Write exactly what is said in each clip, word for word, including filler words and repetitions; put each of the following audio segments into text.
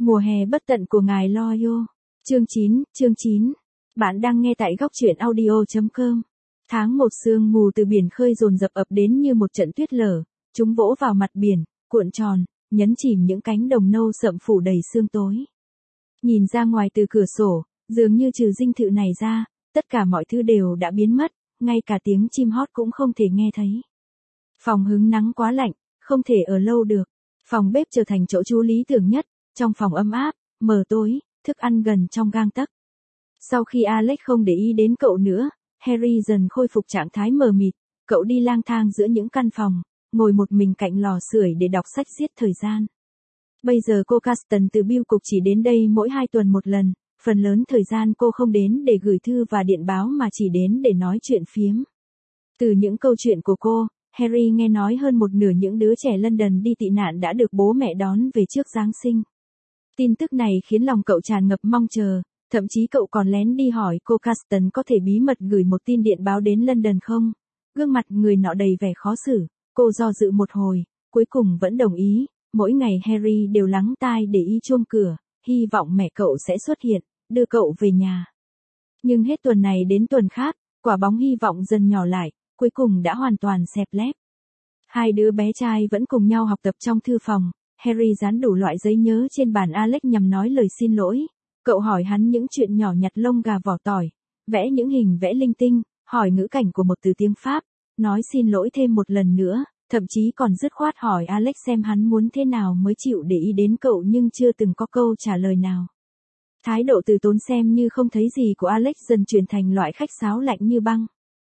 Mùa hè bất tận của ngài Loyo. Chương chín, chương chín. Bạn đang nghe tại góc truyện audio chấm com. Tháng một sương mù từ biển khơi dồn dập ập đến như một trận tuyết lở, chúng vỗ vào mặt biển, cuộn tròn, nhấn chìm những cánh đồng nâu sậm phủ đầy sương tối. Nhìn ra ngoài từ cửa sổ, dường như trừ dinh thự này ra, tất cả mọi thứ đều đã biến mất, ngay cả tiếng chim hót cũng không thể nghe thấy. Phòng hứng nắng quá lạnh, không thể ở lâu được. Phòng bếp trở thành chỗ trú lý tưởng nhất, trong phòng ấm áp, mờ tối, thức ăn gần trong gang tấc. Sau khi Alex không để ý đến cậu nữa, Harry dần khôi phục trạng thái mờ mịt, cậu đi lang thang giữa những căn phòng, ngồi một mình cạnh lò sưởi để đọc sách giết thời gian. Bây giờ cô Caston từ bưu cục chỉ đến đây mỗi hai tuần một lần, phần lớn thời gian cô không đến để gửi thư và điện báo mà chỉ đến để nói chuyện phiếm. Từ những câu chuyện của cô, Harry nghe nói hơn một nửa những đứa trẻ London đi tị nạn đã được bố mẹ đón về trước Giáng sinh. Tin tức này khiến lòng cậu tràn ngập mong chờ, thậm chí cậu còn lén đi hỏi cô Caston có thể bí mật gửi một tin điện báo đến London không. Gương mặt người nọ đầy vẻ khó xử, cô do dự một hồi, cuối cùng vẫn đồng ý. Mỗi ngày Harry đều lắng tai để ý chuông cửa, hy vọng mẹ cậu sẽ xuất hiện, đưa cậu về nhà. Nhưng hết tuần này đến tuần khác, quả bóng hy vọng dần nhỏ lại, cuối cùng đã hoàn toàn xẹp lép. Hai đứa bé trai vẫn cùng nhau học tập trong thư phòng, Harry dán đủ loại giấy nhớ trên bàn Alex nhằm nói lời xin lỗi. Cậu hỏi hắn những chuyện nhỏ nhặt lông gà vỏ tỏi, vẽ những hình vẽ linh tinh, hỏi ngữ cảnh của một từ tiếng Pháp, nói xin lỗi thêm một lần nữa. Thậm chí còn dứt khoát hỏi Alex xem hắn muốn thế nào mới chịu để ý đến cậu nhưng chưa từng có câu trả lời nào. Thái độ từ tốn xem như không thấy gì của Alex dần chuyển thành loại khách sáo lạnh như băng.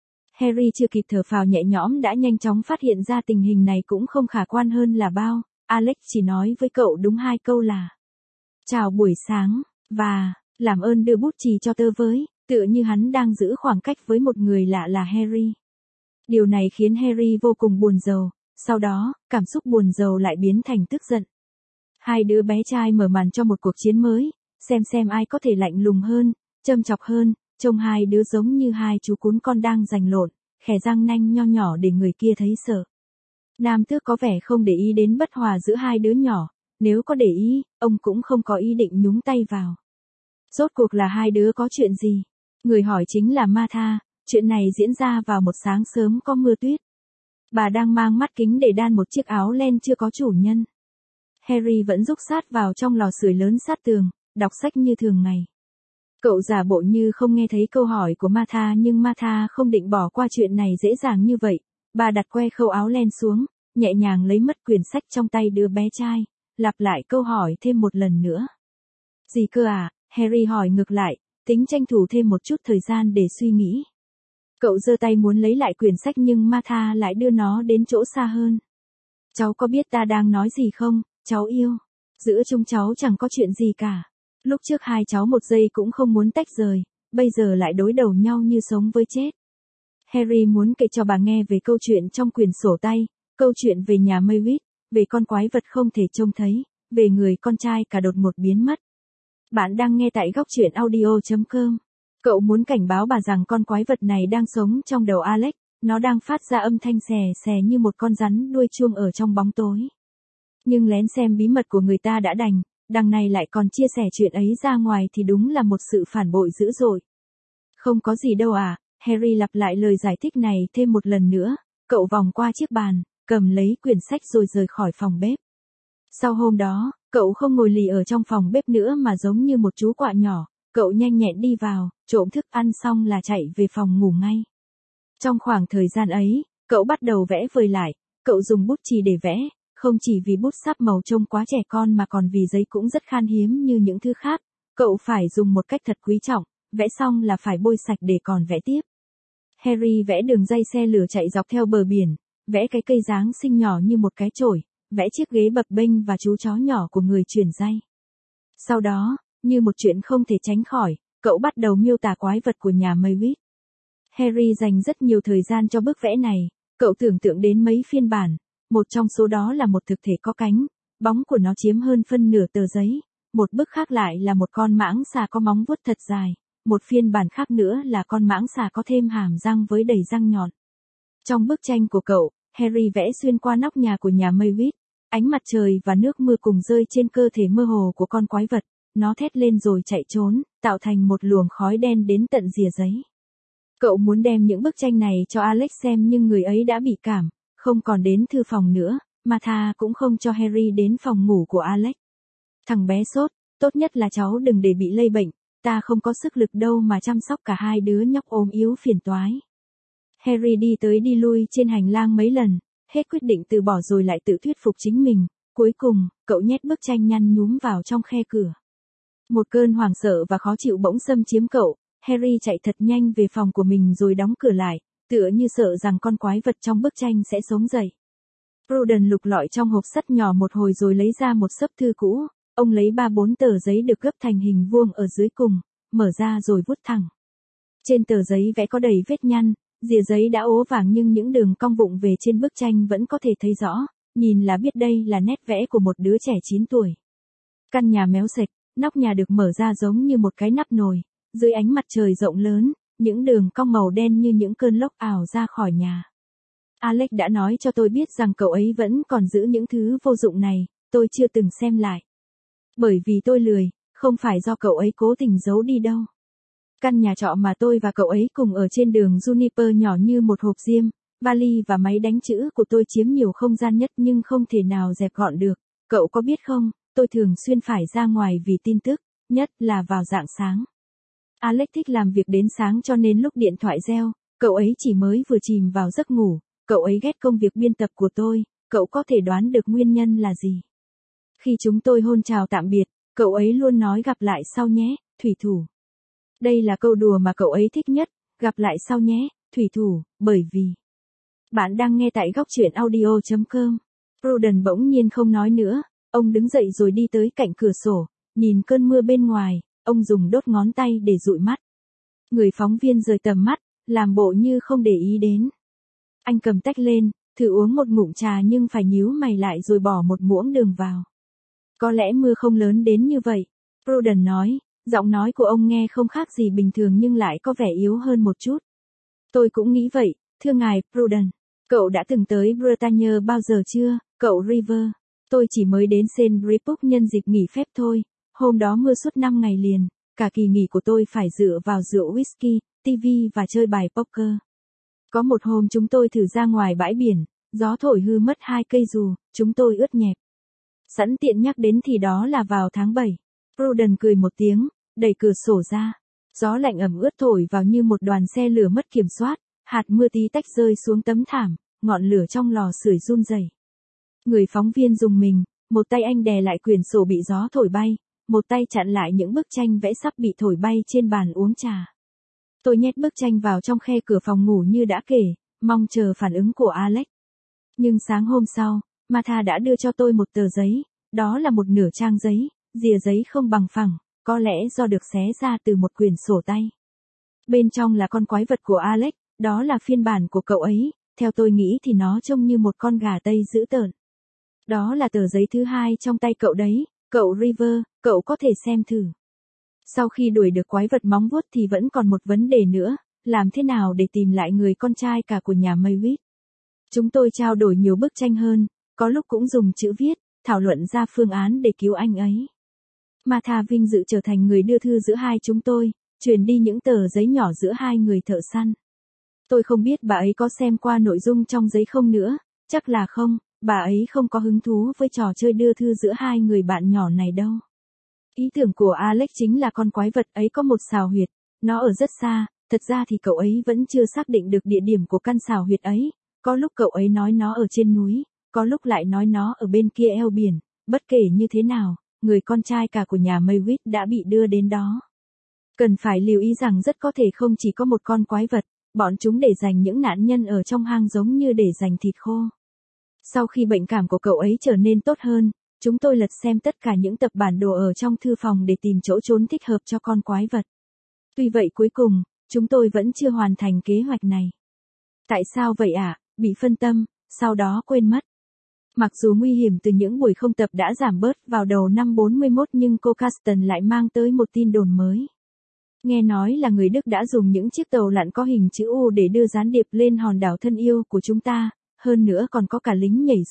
Harry chưa kịp thở phào nhẹ nhõm đã nhanh chóng phát hiện ra tình hình này cũng không khả quan hơn là bao. Alex chỉ nói với cậu đúng hai câu là chào buổi sáng, và làm ơn đưa bút chì cho tớ với, tựa như hắn đang giữ khoảng cách với một người lạ là Harry. Điều này khiến Harry vô cùng buồn rầu, sau đó, cảm xúc buồn rầu lại biến thành tức giận. Hai đứa bé trai mở màn cho một cuộc chiến mới, xem xem ai có thể lạnh lùng hơn, châm chọc hơn, trông hai đứa giống như hai chú cún con đang giành lộn, khè răng nanh nho nhỏ để người kia thấy sợ. Nam tước có vẻ không để ý đến bất hòa giữa hai đứa nhỏ, nếu có để ý, ông cũng không có ý định nhúng tay vào. Rốt cuộc là hai đứa có chuyện gì? Người hỏi chính là Martha. Chuyện này diễn ra vào một sáng sớm có mưa tuyết. Bà đang mang mắt kính để đan một chiếc áo len chưa có chủ nhân. Harry vẫn rúc sát vào trong lò sưởi lớn sát tường, đọc sách như thường ngày. Cậu giả bộ như không nghe thấy câu hỏi của Martha nhưng Martha không định bỏ qua chuyện này dễ dàng như vậy. Bà đặt que khâu áo len xuống, nhẹ nhàng lấy mất quyển sách trong tay đứa bé trai, lặp lại câu hỏi thêm một lần nữa. Gì cơ à? Harry hỏi ngược lại, tính tranh thủ thêm một chút thời gian để suy nghĩ. Cậu giơ tay muốn lấy lại quyển sách nhưng Martha lại đưa nó đến chỗ xa hơn. Cháu có biết ta đang nói gì không, cháu yêu? Giữa chúng cháu chẳng có chuyện gì cả. Lúc trước hai cháu một giây cũng không muốn tách rời, bây giờ lại đối đầu nhau như sống với chết. Harry muốn kể cho bà nghe về câu chuyện trong quyển sổ tay, câu chuyện về nhà Mayweather, về con quái vật không thể trông thấy, về người con trai cả đột ngột biến mất. Bạn đang nghe tại góc truyện audio chấm com. Cậu muốn cảnh báo bà rằng con quái vật này đang sống trong đầu Alex, nó đang phát ra âm thanh xè xè như một con rắn đuôi chuông ở trong bóng tối. Nhưng lén xem bí mật của người ta đã đành, đằng này lại còn chia sẻ chuyện ấy ra ngoài thì đúng là một sự phản bội dữ dội. Không có gì đâu à, Harry lặp lại lời giải thích này thêm một lần nữa, cậu vòng qua chiếc bàn, cầm lấy quyển sách rồi rời khỏi phòng bếp. Sau hôm đó, cậu không ngồi lì ở trong phòng bếp nữa mà giống như một chú quạ nhỏ. Cậu nhanh nhẹn đi vào, trộm thức ăn xong là chạy về phòng ngủ ngay. Trong khoảng thời gian ấy, cậu bắt đầu vẽ vời lại, cậu dùng bút chì để vẽ, không chỉ vì bút sáp màu trông quá trẻ con mà còn vì giấy cũng rất khan hiếm như những thứ khác. Cậu phải dùng một cách thật quý trọng, vẽ xong là phải bôi sạch để còn vẽ tiếp. Harry vẽ đường ray xe lửa chạy dọc theo bờ biển, vẽ cái cây Giáng sinh nhỏ như một cái chổi, vẽ chiếc ghế bập bênh và chú chó nhỏ của người chuyển ray. Sau đó, như một chuyện không thể tránh khỏi, cậu bắt đầu miêu tả quái vật của nhà Mayweather. Harry dành rất nhiều thời gian cho bức vẽ này, cậu tưởng tượng đến mấy phiên bản, một trong số đó là một thực thể có cánh, bóng của nó chiếm hơn phân nửa tờ giấy, một bức khác lại là một con mãng xà có móng vuốt thật dài, một phiên bản khác nữa là con mãng xà có thêm hàm răng với đầy răng nhọn. Trong bức tranh của cậu, Harry vẽ xuyên qua nóc nhà của nhà Mayweather. Ánh mặt trời và nước mưa cùng rơi trên cơ thể mơ hồ của con quái vật, nó thét lên rồi chạy trốn, tạo thành một luồng khói đen đến tận rìa giấy. Cậu muốn đem những bức tranh này cho Alex xem nhưng người ấy đã bị cảm, không còn đến thư phòng nữa, Martha cũng không cho Harry đến phòng ngủ của Alex. Thằng bé sốt, tốt nhất là cháu đừng để bị lây bệnh, ta không có sức lực đâu mà chăm sóc cả hai đứa nhóc ốm yếu phiền toái. Harry đi tới đi lui trên hành lang mấy lần, hết quyết định từ bỏ rồi lại tự thuyết phục chính mình, cuối cùng, cậu nhét bức tranh nhăn nhúm vào trong khe cửa. Một cơn hoảng sợ và khó chịu bỗng xâm chiếm cậu, Harry chạy thật nhanh về phòng của mình rồi đóng cửa lại, tựa như sợ rằng con quái vật trong bức tranh sẽ sống dậy. Prudence lục lọi trong hộp sắt nhỏ một hồi rồi lấy ra một xấp thư cũ, ông lấy ba bốn tờ giấy được gấp thành hình vuông ở dưới cùng, mở ra rồi vuốt thẳng. Trên tờ giấy vẽ có đầy vết nhăn, rìa giấy đã ố vàng nhưng những đường cong vụng về trên bức tranh vẫn có thể thấy rõ, nhìn là biết đây là nét vẽ của một đứa trẻ chín tuổi. Căn nhà méo sạch, nóc nhà được mở ra giống như một cái nắp nồi, dưới ánh mặt trời rộng lớn, những đường cong màu đen như những cơn lốc ảo ra khỏi nhà. Alex đã nói cho tôi biết rằng cậu ấy vẫn còn giữ những thứ vô dụng này, tôi chưa từng xem lại. Bởi vì tôi lười, không phải do cậu ấy cố tình giấu đi đâu. Căn nhà trọ mà tôi và cậu ấy cùng ở trên đường Juniper nhỏ như một hộp diêm, vali và máy đánh chữ của tôi chiếm nhiều không gian nhất nhưng không thể nào dẹp gọn được. Cậu có biết không, tôi thường xuyên phải ra ngoài vì tin tức, nhất là vào rạng sáng. Alex thích làm việc đến sáng cho nên lúc điện thoại reo, cậu ấy chỉ mới vừa chìm vào giấc ngủ, cậu ấy ghét công việc biên tập của tôi, cậu có thể đoán được nguyên nhân là gì. Khi chúng tôi hôn chào tạm biệt, cậu ấy luôn nói gặp lại sau nhé, thủy thủ. Đây là câu đùa mà cậu ấy thích nhất, gặp lại sau nhé, thủy thủ, bởi vì... Bạn đang nghe tại góc truyện audio chấm com. Prudence bỗng nhiên không nói nữa, ông đứng dậy rồi đi tới cạnh cửa sổ, nhìn cơn mưa bên ngoài, ông dùng đốt ngón tay để dụi mắt. Người phóng viên rời tầm mắt, làm bộ như không để ý đến. Anh cầm tách lên, thử uống một ngụm trà nhưng phải nhíu mày lại rồi bỏ một muỗng đường vào. Có lẽ mưa không lớn đến như vậy, Prudence nói, giọng nói của ông nghe không khác gì bình thường nhưng lại có vẻ yếu hơn một chút. Tôi cũng nghĩ vậy, thưa ngài Prudence. Cậu đã từng tới Bretagne bao giờ chưa, cậu River? Tôi chỉ mới đến Saint Republic nhân dịp nghỉ phép thôi, hôm đó mưa suốt năm ngày liền, cả kỳ nghỉ của tôi phải dựa vào rượu whisky, ti vi và chơi bài poker. Có một hôm chúng tôi thử ra ngoài bãi biển, gió thổi hư mất hai cây dù, chúng tôi ướt nhẹp. Sẵn tiện nhắc đến thì đó là vào tháng bảy. Prudence cười một tiếng, đẩy cửa sổ ra. Gió lạnh ẩm ướt thổi vào như một đoàn xe lửa mất kiểm soát, hạt mưa tí tách rơi xuống tấm thảm, ngọn lửa trong lò sưởi run rẩy. Người phóng viên dùng mình, một tay anh đè lại quyển sổ bị gió thổi bay, một tay chặn lại những bức tranh vẽ sắp bị thổi bay trên bàn uống trà. Tôi nhét bức tranh vào trong khe cửa phòng ngủ như đã kể, mong chờ phản ứng của Alex. Nhưng sáng hôm sau, Martha đã đưa cho tôi một tờ giấy, đó là một nửa trang giấy, rìa giấy không bằng phẳng, có lẽ do được xé ra từ một quyển sổ tay. Bên trong là con quái vật của Alex, đó là phiên bản của cậu ấy, theo tôi nghĩ thì nó trông như một con gà Tây dữ tợn. Đó là tờ giấy thứ hai trong tay cậu đấy, cậu River, cậu có thể xem thử. Sau khi đuổi được quái vật móng vuốt thì vẫn còn một vấn đề nữa, làm thế nào để tìm lại người con trai cả của nhà Mayweather. Chúng tôi trao đổi nhiều bức tranh hơn, có lúc cũng dùng chữ viết, thảo luận ra phương án để cứu anh ấy. Martha vinh dự trở thành người đưa thư giữa hai chúng tôi, truyền đi những tờ giấy nhỏ giữa hai người thợ săn. Tôi không biết bà ấy có xem qua nội dung trong giấy không nữa, chắc là không, bà ấy không có hứng thú với trò chơi đưa thư giữa hai người bạn nhỏ này đâu. Ý tưởng của Alex chính là con quái vật ấy có một sào huyệt, nó ở rất xa, thật ra thì cậu ấy vẫn chưa xác định được địa điểm của căn sào huyệt ấy, có lúc cậu ấy nói nó ở trên núi, có lúc lại nói nó ở bên kia eo biển, bất kể như thế nào, người con trai cả của nhà Mayweather đã bị đưa đến đó. Cần phải lưu ý rằng rất có thể không chỉ có một con quái vật, bọn chúng để dành những nạn nhân ở trong hang giống như để dành thịt khô. Sau khi bệnh cảm của cậu ấy trở nên tốt hơn, chúng tôi lật xem tất cả những tập bản đồ ở trong thư phòng để tìm chỗ trốn thích hợp cho con quái vật. Tuy vậy cuối cùng, chúng tôi vẫn chưa hoàn thành kế hoạch này. Tại sao vậy ạ? À? Bị phân tâm, sau đó quên mất. Mặc dù nguy hiểm từ những buổi không tập đã giảm bớt vào đầu năm bốn mươi mốt nhưng cô Carsten lại mang tới một tin đồn mới. Nghe nói là người Đức đã dùng những chiếc tàu lặn có hình chữ U để đưa gián điệp lên hòn đảo thân yêu của chúng ta, hơn nữa còn có cả lính nhảy dù,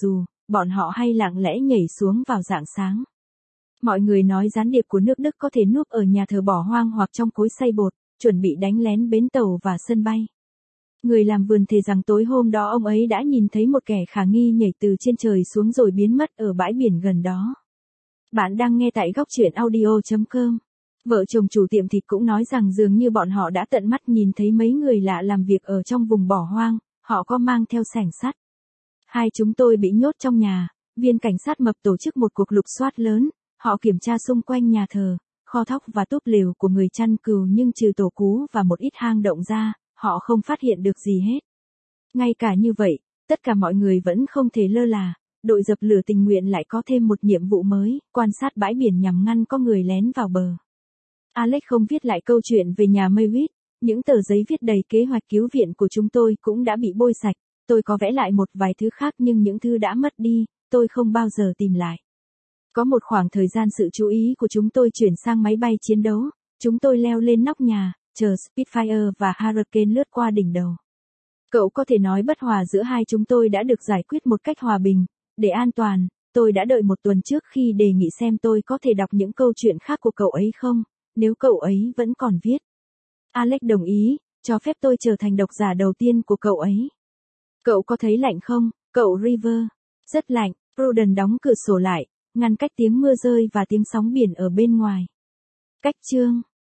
bọn họ hay lặng lẽ nhảy xuống vào rạng sáng. Mọi người nói gián điệp của nước Đức có thể núp ở nhà thờ bỏ hoang hoặc trong cối xay bột, chuẩn bị đánh lén bến tàu và sân bay. Người làm vườn thề rằng tối hôm đó ông ấy đã nhìn thấy một kẻ khả nghi nhảy từ trên trời xuống rồi biến mất ở bãi biển gần đó. Bạn đang nghe tại góc chuyện audio chấm com. Vợ chồng chủ tiệm thịt cũng nói rằng dường như bọn họ đã tận mắt nhìn thấy mấy người lạ làm việc ở trong vùng bỏ hoang, họ có mang theo xẻng sắt. Hai chúng tôi bị nhốt trong nhà, viên cảnh sát mập tổ chức một cuộc lục soát lớn, họ kiểm tra xung quanh nhà thờ, kho thóc và túp lều của người chăn cừu nhưng trừ tổ cú và một ít hang động ra, họ không phát hiện được gì hết. Ngay cả như vậy, tất cả mọi người vẫn không thể lơ là, đội dập lửa tình nguyện lại có thêm một nhiệm vụ mới, quan sát bãi biển nhằm ngăn có người lén vào bờ. Alex không viết lại câu chuyện về nhà Mewis, những tờ giấy viết đầy kế hoạch cứu viện của chúng tôi cũng đã bị bôi sạch, tôi có vẽ lại một vài thứ khác nhưng những thứ đã mất đi, tôi không bao giờ tìm lại. Có một khoảng thời gian sự chú ý của chúng tôi chuyển sang máy bay chiến đấu, chúng tôi leo lên nóc nhà, chờ Spitfire và Hurricane lướt qua đỉnh đầu. Cậu có thể nói bất hòa giữa hai chúng tôi đã được giải quyết một cách hòa bình, để an toàn, tôi đã đợi một tuần trước khi đề nghị xem tôi có thể đọc những câu chuyện khác của cậu ấy không, nếu cậu ấy vẫn còn viết. Alex đồng ý, cho phép tôi trở thành độc giả đầu tiên của cậu ấy. Cậu có thấy lạnh không, cậu River? Rất lạnh, Pruden đóng cửa sổ lại, ngăn cách tiếng mưa rơi và tiếng sóng biển ở bên ngoài. Cách chương